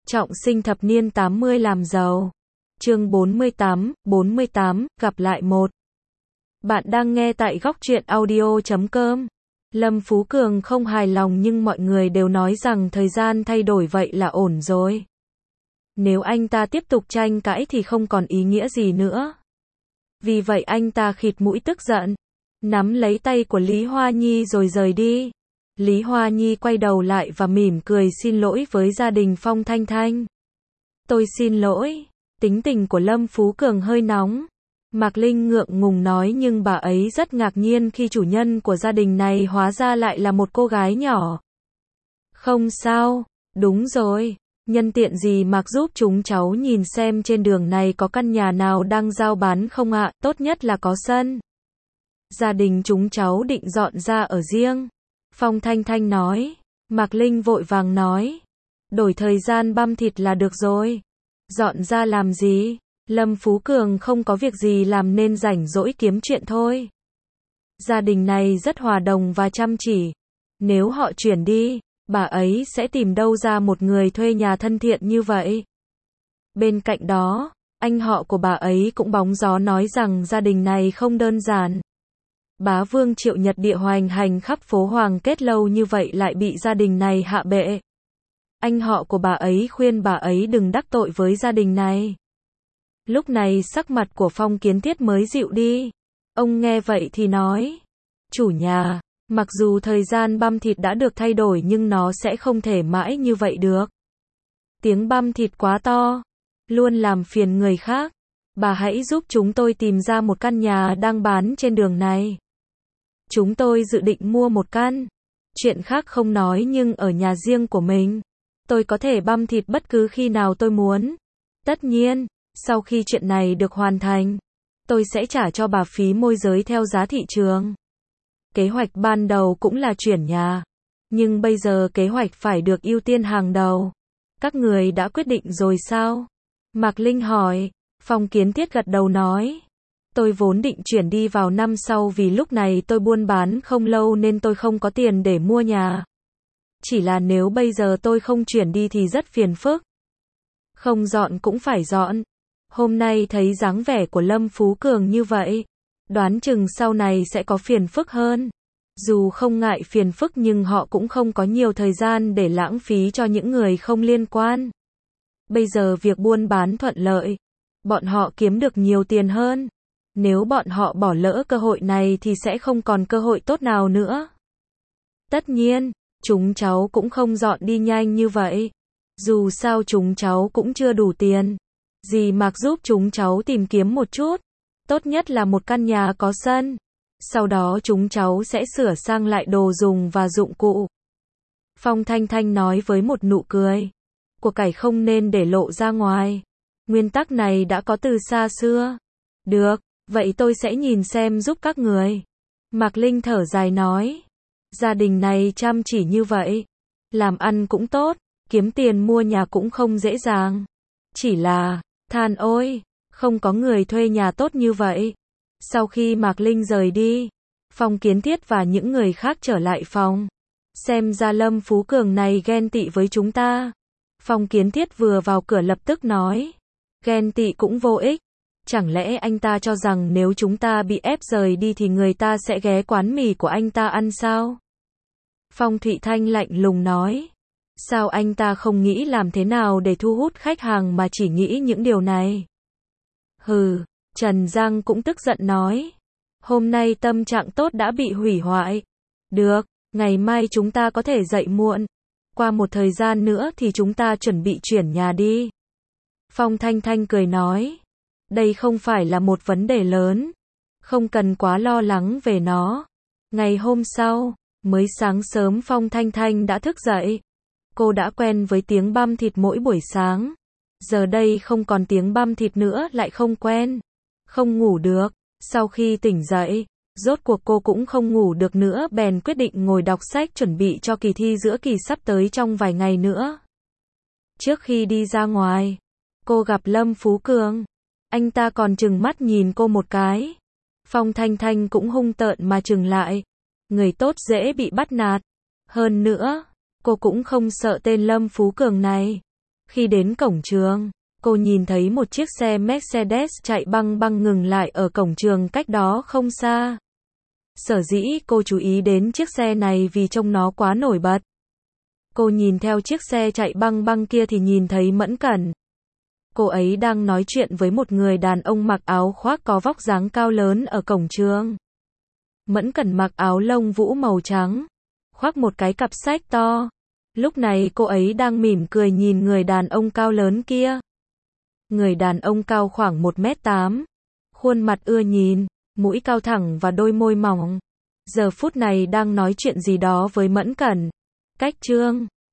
Trọng sinh thập niên 80 làm giàu. Chương 48, gặp lại một. Bạn đang nghe tại góc truyện audio.com. Lâm Phú Cường không hài lòng nhưng mọi người đều nói rằng thời gian thay đổi vậy là ổn rồi. Nếu anh ta tiếp tục tranh cãi thì không còn ý nghĩa gì nữa. Vì vậy anh ta khịt mũi tức giận, nắm lấy tay của Lý Hoa Nhi rồi rời đi. Lý Hoa Nhi quay đầu lại và mỉm cười xin lỗi với gia đình Phong Thanh Thanh. Tôi xin lỗi. Tính tình của Lâm Phú Cường hơi nóng. Mạc Linh ngượng ngùng nói nhưng bà ấy rất ngạc nhiên khi chủ nhân của gia đình này hóa ra lại là một cô gái nhỏ. Không sao, đúng rồi. Nhân tiện gì Mạc giúp chúng cháu nhìn xem trên đường này có căn nhà nào đang giao bán không ạ, tốt nhất là có sân. Gia đình chúng cháu định dọn ra ở riêng. Phong Thanh Thanh nói. Mạc Linh vội vàng nói. Đổi thời gian băm thịt là được rồi. Dọn ra làm gì? Lâm Phú Cường không có việc gì làm nên rảnh rỗi kiếm chuyện thôi. Gia đình này rất hòa đồng và chăm chỉ. Nếu họ chuyển đi, bà ấy sẽ tìm đâu ra một người thuê nhà thân thiện như vậy. Bên cạnh đó, anh họ của bà ấy cũng bóng gió nói rằng gia đình này không đơn giản. Bá Vương Triệu Nhật Địa hoành hành khắp phố Hoàng Kết lâu như vậy lại bị gia đình này hạ bệ. Anh họ của bà ấy khuyên bà ấy đừng đắc tội với gia đình này. Lúc này sắc mặt của Phong Kiến Thiết mới dịu đi. Ông nghe vậy thì nói. Chủ nhà, mặc dù thời gian băm thịt đã được thay đổi nhưng nó sẽ không thể mãi như vậy được. Tiếng băm thịt quá to, luôn làm phiền người khác. Bà hãy giúp chúng tôi tìm ra một căn nhà đang bán trên đường này. Chúng tôi dự định mua một căn. Chuyện khác không nói nhưng ở nhà riêng của mình, tôi có thể băm thịt bất cứ khi nào tôi muốn. Tất nhiên, sau khi chuyện này được hoàn thành, tôi sẽ trả cho bà phí môi giới theo giá thị trường. Kế hoạch ban đầu cũng là chuyển nhà, nhưng bây giờ kế hoạch phải được ưu tiên hàng đầu. Các người đã quyết định rồi sao? Mạc Linh hỏi. Phong Kiến Thiết gật đầu nói. Tôi vốn định chuyển đi vào năm sau vì lúc này tôi buôn bán không lâu nên tôi không có tiền để mua nhà. Chỉ là nếu bây giờ tôi không chuyển đi thì rất phiền phức. Không dọn cũng phải dọn. Hôm nay thấy dáng vẻ của Lâm Phú Cường như vậy, đoán chừng sau này sẽ có phiền phức hơn. Dù không ngại phiền phức nhưng họ cũng không có nhiều thời gian để lãng phí cho những người không liên quan. Bây giờ việc buôn bán thuận lợi, bọn họ kiếm được nhiều tiền hơn. Nếu bọn họ bỏ lỡ cơ hội này thì sẽ không còn cơ hội tốt nào nữa. Tất nhiên, chúng cháu cũng không dọn đi nhanh như vậy. Dù sao chúng cháu cũng chưa đủ tiền. Dì Mạc giúp chúng cháu tìm kiếm một chút. Tốt nhất là một căn nhà có sân. Sau đó chúng cháu sẽ sửa sang lại đồ dùng và dụng cụ. Phong Thanh Thanh nói với một nụ cười. Của cải không nên để lộ ra ngoài. Nguyên tắc này đã có từ xa xưa. Được, vậy tôi sẽ nhìn xem giúp các người. Mạc Linh thở dài nói. Gia đình này chăm chỉ như vậy. Làm ăn cũng tốt, kiếm tiền mua nhà cũng không dễ dàng. Chỉ là, than ôi, không có người thuê nhà tốt như vậy. Sau khi Mạc Linh rời đi, Phong Kiến Thiết và những người khác trở lại phòng. Xem ra Lâm Phú Cường này ghen tị với chúng ta. Phong Kiến Thiết vừa vào cửa lập tức nói. Ghen tị cũng vô ích. Chẳng lẽ anh ta cho rằng nếu chúng ta bị ép rời đi thì người ta sẽ ghé quán mì của anh ta ăn sao? Phong Thụy Thanh lạnh lùng nói. Sao anh ta không nghĩ làm thế nào để thu hút khách hàng mà chỉ nghĩ những điều này? Hừ, Trần Giang cũng tức giận nói. Hôm nay tâm trạng tốt đã bị hủy hoại. Được, ngày mai chúng ta có thể dậy muộn. Qua một thời gian nữa thì chúng ta chuẩn bị chuyển nhà đi. Phong Thanh Thanh cười nói. Đây không phải là một vấn đề lớn. Không cần quá lo lắng về nó. Ngày hôm sau, mới sáng sớm Phong Thanh Thanh đã thức dậy. Cô đã quen với tiếng băm thịt mỗi buổi sáng. Giờ đây không còn tiếng băm thịt nữa lại không quen. Không ngủ được. Sau khi tỉnh dậy, rốt cuộc cô cũng không ngủ được nữa bèn quyết định ngồi đọc sách chuẩn bị cho kỳ thi giữa kỳ sắp tới trong vài ngày nữa. Trước khi đi ra ngoài, cô gặp Lâm Phú Cường. Anh ta còn trừng mắt nhìn cô một cái. Phong Thanh Thanh cũng hung tợn mà trừng lại. Người tốt dễ bị bắt nạt. Hơn nữa, cô cũng không sợ tên Lâm Phú Cường này. Khi đến cổng trường, cô nhìn thấy một chiếc xe Mercedes chạy băng băng ngừng lại ở cổng trường cách đó không xa. Sở dĩ cô chú ý đến chiếc xe này vì trông nó quá nổi bật. Cô nhìn theo chiếc xe chạy băng băng kia thì nhìn thấy Mẫn Cẩn. Cô ấy đang nói chuyện với một người đàn ông mặc áo khoác có vóc dáng cao lớn ở cổng trường. Mẫn Cẩn mặc áo lông vũ màu trắng, khoác một cái cặp sách to. Lúc này cô ấy đang mỉm cười nhìn người đàn ông cao lớn kia. Người đàn ông cao khoảng 1m8, khuôn mặt ưa nhìn, mũi cao thẳng và đôi môi mỏng. Giờ phút này đang nói chuyện gì đó với Mẫn Cẩn. Cách chương